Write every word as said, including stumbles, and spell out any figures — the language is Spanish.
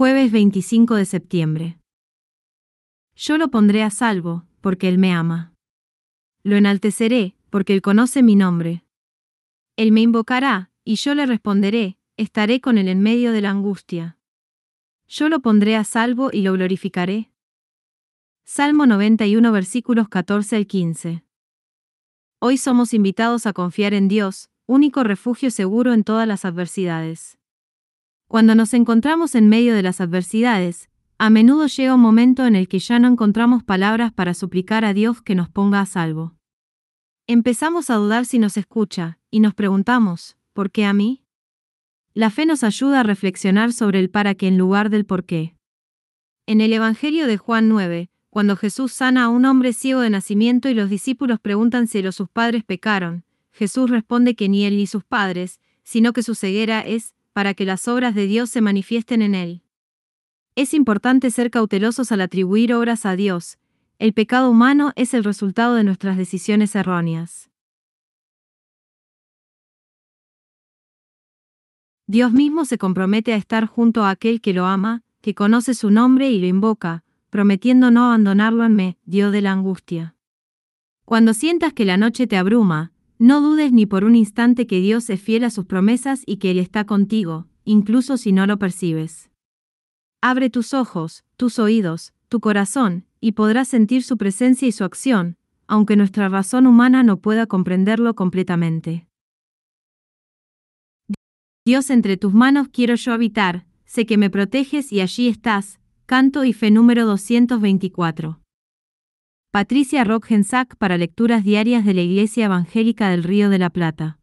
Jueves veinticinco de septiembre. Yo lo pondré a salvo, porque Él me ama. Lo enalteceré, porque Él conoce mi nombre. Él me invocará, y yo le responderé, estaré con Él en medio de la angustia. Yo lo pondré a salvo y lo glorificaré. Salmo noventa y uno versículos catorce al quince. Hoy somos invitados a confiar en Dios, único refugio seguro en todas las adversidades. Cuando nos encontramos en medio de las adversidades, a menudo llega un momento en el que ya no encontramos palabras para suplicar a Dios que nos ponga a salvo. Empezamos a dudar si nos escucha, y nos preguntamos, ¿por qué a mí? La fe nos ayuda a reflexionar sobre el para qué en lugar del por qué. En el Evangelio de Juan nueve, cuando Jesús sana a un hombre ciego de nacimiento y los discípulos preguntan si los sus padres pecaron, Jesús responde que ni él ni sus padres, sino que su ceguera es para que las obras de Dios se manifiesten en él. Es importante ser cautelosos al atribuir obras a Dios. El pecado humano es el resultado de nuestras decisiones erróneas. Dios mismo se compromete a estar junto a aquel que lo ama, que conoce su nombre y lo invoca, prometiendo no abandonarlo en medio de la angustia. Cuando sientas que la noche te abruma, no dudes ni por un instante que Dios es fiel a sus promesas y que Él está contigo, incluso si no lo percibes. Abre tus ojos, tus oídos, tu corazón, y podrás sentir su presencia y su acción, aunque nuestra razón humana no pueda comprenderlo completamente. Dios, entre tus manos quiero yo habitar, sé que me proteges y allí estás. Canto y fe número doscientos veinticuatro. Patricia Rock Gensack para lecturas diarias de la Iglesia Evangélica del Río de la Plata.